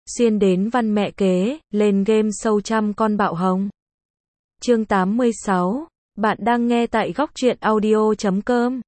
xuyên đến văn mẹ kế, lên game show trăm con bạo hồng. Chương 86, bạn đang nghe tại góc truyện audio.com.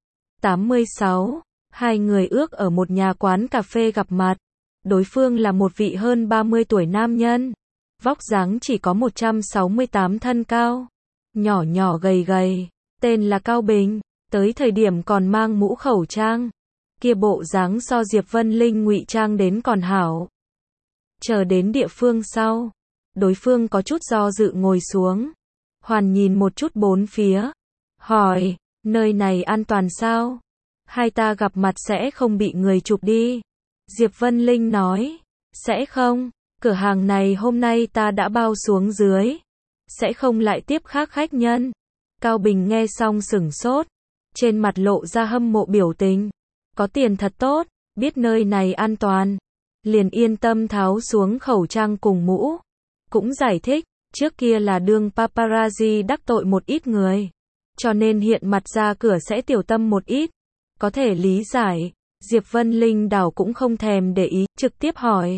86, hai người ước ở một nhà quán cà phê gặp mặt. Đối phương là một vị hơn 30 tuổi nam nhân. Vóc dáng chỉ có 168 thân cao. Nhỏ nhỏ gầy gầy. Tên là Cao Bình. Tới thời điểm còn mang mũ khẩu trang. Kia bộ dáng so Diệp Vân Linh ngụy trang đến còn hảo. Chờ đến địa phương sau. Đối phương có chút do dự ngồi xuống. Hoàn nhìn một chút bốn phía. Hỏi, nơi này an toàn sao? Hai ta gặp mặt sẽ không bị người chụp đi. Diệp Vân Linh nói, sẽ không, cửa hàng này hôm nay ta đã bao xuống dưới. Sẽ không lại tiếp khác khách nhân. Cao Bình nghe xong sửng sốt. Trên mặt lộ ra hâm mộ biểu tình. Có tiền thật tốt, biết nơi này an toàn. Liền yên tâm tháo xuống khẩu trang cùng mũ. Cũng giải thích, trước kia là đương paparazzi đắc tội một ít người. Cho nên hiện mặt ra cửa sẽ tiểu tâm một ít. Có thể lý giải. Diệp Vân Linh đảo cũng không thèm để ý, trực tiếp hỏi.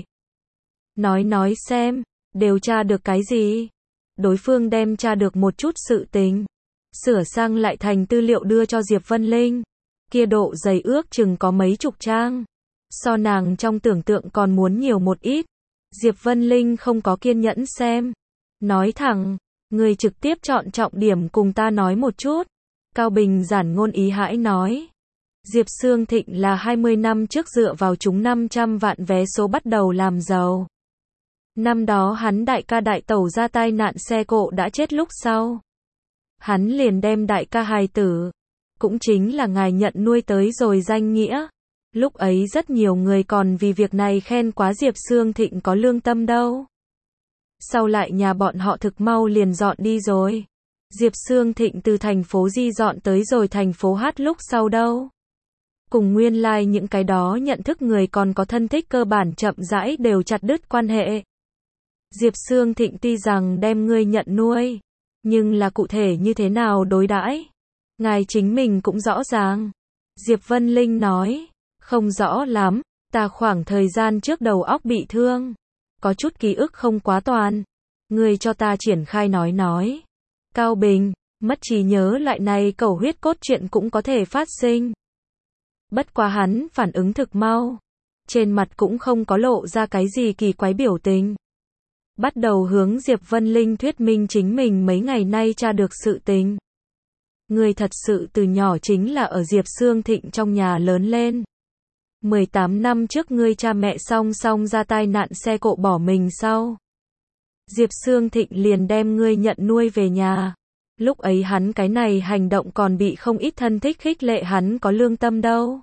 Nói xem, đều tra được cái gì? Đối phương đem tra được một chút sự tình. Sửa sang lại thành tư liệu đưa cho Diệp Vân Linh. Kia độ dày ước chừng có mấy chục trang. So nàng trong tưởng tượng còn muốn nhiều một ít. Diệp Vân Linh không có kiên nhẫn xem. Nói thẳng, người trực tiếp chọn trọng điểm cùng ta nói một chút. Cao Bình giản ngôn ý hãi nói. Diệp Sương Thịnh là 20 năm trước dựa vào trúng 500 vạn vé số bắt đầu làm giàu. Năm đó hắn đại ca đại tẩu ra tai nạn xe cộ đã chết lúc sau. Hắn liền đem đại ca hài tử, cũng chính là ngài nhận nuôi tới rồi danh nghĩa. Lúc ấy rất nhiều người còn vì việc này khen quá Diệp Sương Thịnh có lương tâm đâu. Sau lại nhà bọn họ thực mau liền dọn đi rồi. Diệp Sương Thịnh từ thành phố Di dọn tới rồi thành phố Hát lúc sau đâu. Cùng nguyên lai những cái đó nhận thức người còn có thân thích cơ bản chậm rãi đều chặt đứt quan hệ. Diệp Sương Thịnh tuy rằng đem ngươi nhận nuôi, nhưng là cụ thể như thế nào đối đãi, ngài chính mình cũng rõ ràng. Diệp Vân Linh nói, không rõ lắm, ta khoảng thời gian trước đầu óc bị thương, có chút ký ức không quá toàn. Ngươi cho ta triển khai nói. Cao Bình, mất trí nhớ loại này cầu huyết cốt chuyện cũng có thể phát sinh. Bất quá hắn phản ứng thực mau. Trên mặt cũng không có lộ ra cái gì kỳ quái biểu tình. Bắt đầu hướng Diệp Vân Linh thuyết minh chính mình mấy ngày nay tra được sự tình. Người thật sự từ nhỏ chính là ở Diệp Sương Thịnh trong nhà lớn lên. 18 năm trước ngươi cha mẹ song ra tai nạn xe cộ bỏ mình sau. Diệp Sương Thịnh liền đem ngươi nhận nuôi về nhà. Lúc ấy hắn cái này hành động còn bị không ít thân thích khích lệ hắn có lương tâm đâu.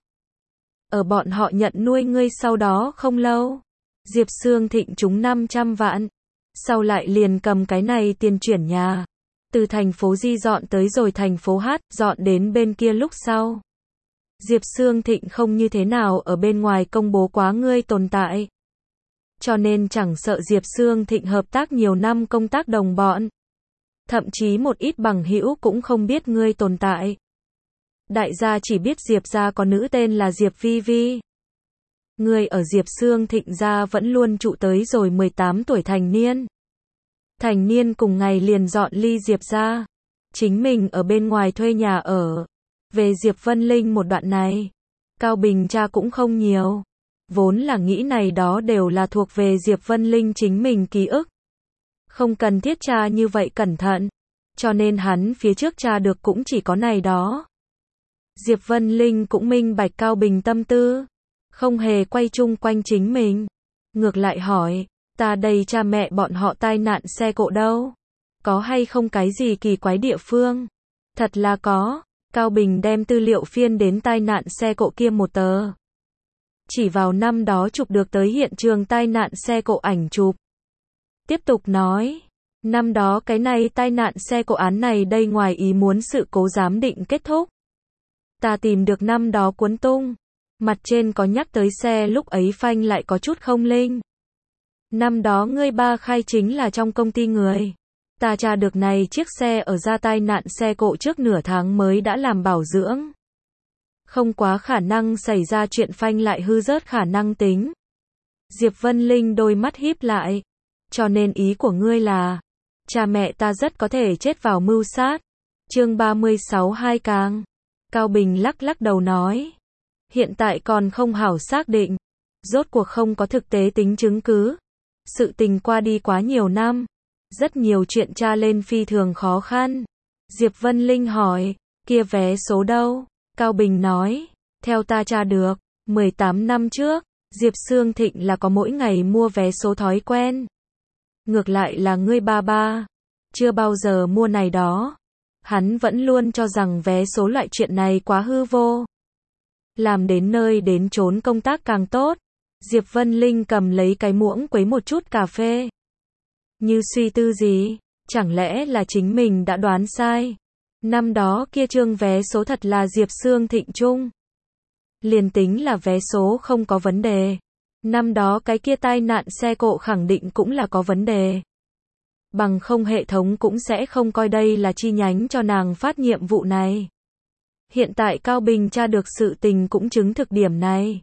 Ở bọn họ nhận nuôi ngươi sau đó không lâu, Diệp Sương Thịnh trúng 500 vạn. Sau lại liền cầm cái này tiền chuyển nhà. Từ thành phố Di dọn tới rồi thành phố Hát, dọn đến bên kia lúc sau. Diệp Sương Thịnh không như thế nào ở bên ngoài công bố quá ngươi tồn tại. Cho nên chẳng sợ Diệp Sương Thịnh hợp tác nhiều năm công tác đồng bọn. Thậm chí một ít bằng hữu cũng không biết ngươi tồn tại. Đại gia chỉ biết Diệp gia có nữ tên là Diệp Vi Vi. Ngươi ở Diệp Sương Thịnh gia vẫn luôn trụ tới rồi 18 tuổi thành niên. Thành niên cùng ngày liền dọn ly Diệp gia. Chính mình ở bên ngoài thuê nhà ở. Về Diệp Vân Linh một đoạn này, Cao Bình cha cũng không nhiều. Vốn là nghĩ này đó đều là thuộc về Diệp Vân Linh chính mình ký ức. Không cần thiết tra như vậy cẩn thận. Cho nên hắn phía trước tra được cũng chỉ có này đó. Diệp Vân Linh cũng minh bạch Cao Bình tâm tư. Không hề quay chung quanh chính mình. Ngược lại hỏi, ta đây cha mẹ bọn họ tai nạn xe cộ đâu? Có hay không cái gì kỳ quái địa phương? Thật là có. Cao Bình đem tư liệu phiên đến tai nạn xe cộ kia một tờ. Chỉ vào năm đó chụp được tới hiện trường tai nạn xe cộ ảnh chụp. Tiếp tục nói, năm đó cái này tai nạn xe cộ án này đây ngoài ý muốn sự cố giám định kết thúc. Ta tìm được năm đó cuốn tung. Mặt trên có nhắc tới xe lúc ấy phanh lại có chút không linh. Năm đó ngươi ba khai chính là trong công ty người. Ta tra được này chiếc xe ở ra tai nạn xe cộ trước nửa tháng mới đã làm bảo dưỡng. Không quá khả năng xảy ra chuyện phanh lại hư rớt khả năng tính. Diệp Vân Linh đôi mắt híp lại. Cho nên ý của ngươi là, cha mẹ ta rất có thể chết vào mưu sát. Chương 36 hai càng. Cao Bình lắc lắc đầu nói. Hiện tại còn không hảo xác định. Rốt cuộc không có thực tế tính chứng cứ. Sự tình qua đi quá nhiều năm. Rất nhiều chuyện tra lên phi thường khó khăn. Diệp Vân Linh hỏi, kia vé số đâu? Cao Bình nói, theo ta tra được, 18 năm trước, Diệp Sương Thịnh là có mỗi ngày mua vé số thói quen. Ngược lại là ngươi ba ba, chưa bao giờ mua này đó. Hắn vẫn luôn cho rằng vé số loại chuyện này quá hư vô. Làm đến nơi đến chốn công tác càng tốt. Diệp Vân Linh cầm lấy cái muỗng quấy một chút cà phê. Như suy tư gì, chẳng lẽ là chính mình đã đoán sai. Năm đó kia trương vé số thật là Diệp Sương Thịnh chung. Liền tính là vé số không có vấn đề. Năm đó cái kia tai nạn xe cộ khẳng định cũng là có vấn đề. Bằng không hệ thống cũng sẽ không coi đây là chi nhánh cho nàng phát nhiệm vụ này. Hiện tại Cao Bình tra được sự tình cũng chứng thực điểm này.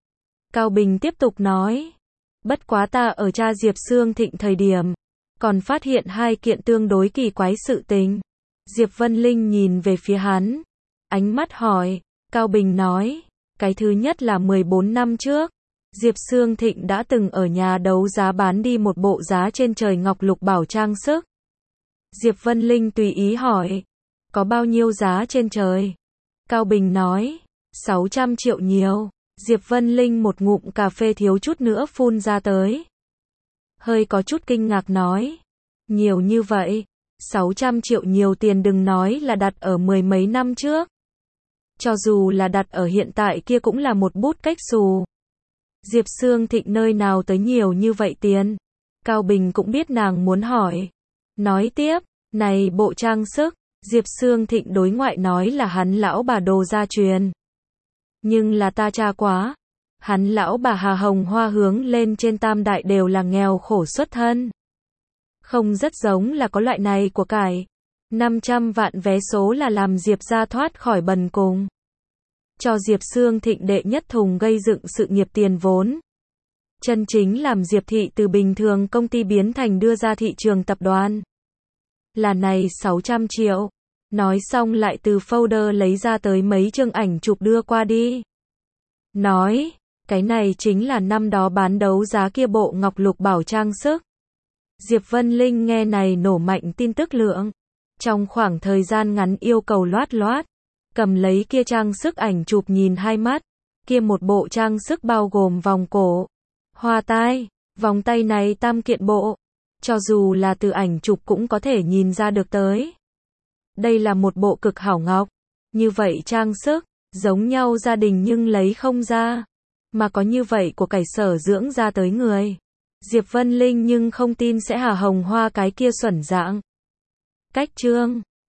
Cao Bình tiếp tục nói. Bất quá ta ở tra Diệp Sương Thịnh thời điểm, còn phát hiện hai kiện tương đối kỳ quái sự tình. Diệp Vân Linh nhìn về phía hắn. Ánh mắt hỏi. Cao Bình nói. Cái thứ nhất là 14 năm trước. Diệp Sương Thịnh đã từng ở nhà đấu giá bán đi một bộ giá trên trời ngọc lục bảo trang sức. Diệp Vân Linh tùy ý hỏi. Có bao nhiêu giá trên trời? Cao Bình nói. 600 triệu nhiều. Diệp Vân Linh một ngụm cà phê thiếu chút nữa phun ra tới. Hơi có chút kinh ngạc nói. Nhiều như vậy. 600 triệu nhiều tiền đừng nói là đặt ở mười mấy năm trước. Cho dù là đặt ở hiện tại kia cũng là một bút cách xù. Diệp Sương Thịnh nơi nào tới nhiều như vậy tiền? Cao Bình cũng biết nàng muốn hỏi. Nói tiếp, này bộ trang sức, Diệp Sương Thịnh đối ngoại nói là hắn lão bà đồ gia truyền. Nhưng là ta tra quá. Hắn lão bà Hà Hồng Hoa hướng lên trên tam đại đều là nghèo khổ xuất thân. Không rất giống là có loại này của cải. 500 vạn vé số là làm Diệp gia thoát khỏi bần cùng. Cho Diệp Sương Thịnh đệ nhất thùng gây dựng sự nghiệp tiền vốn. Chân chính làm Diệp thị từ bình thường công ty biến thành đưa ra thị trường tập đoàn. Là này 600 triệu. Nói xong lại từ folder lấy ra tới mấy chương ảnh chụp đưa qua đi. Nói, cái này chính là năm đó bán đấu giá kia bộ ngọc lục bảo trang sức. Diệp Vân Linh nghe này nổ mạnh tin tức lượng. Trong khoảng thời gian ngắn yêu cầu loát loát. Cầm lấy kia trang sức ảnh chụp nhìn hai mắt. Kia một bộ trang sức bao gồm vòng cổ, hoa tai, vòng tay này tam kiện bộ. Cho dù là từ ảnh chụp cũng có thể nhìn ra được tới. Đây là một bộ cực hảo ngọc. Như vậy trang sức, giống nhau gia đình nhưng lấy không ra. Mà có như vậy của cải sở dưỡng ra tới người. Diệp Vân Linh nhưng không tin sẽ Hà Hồng Hoa cái kia xuẩn dạng. Cách chương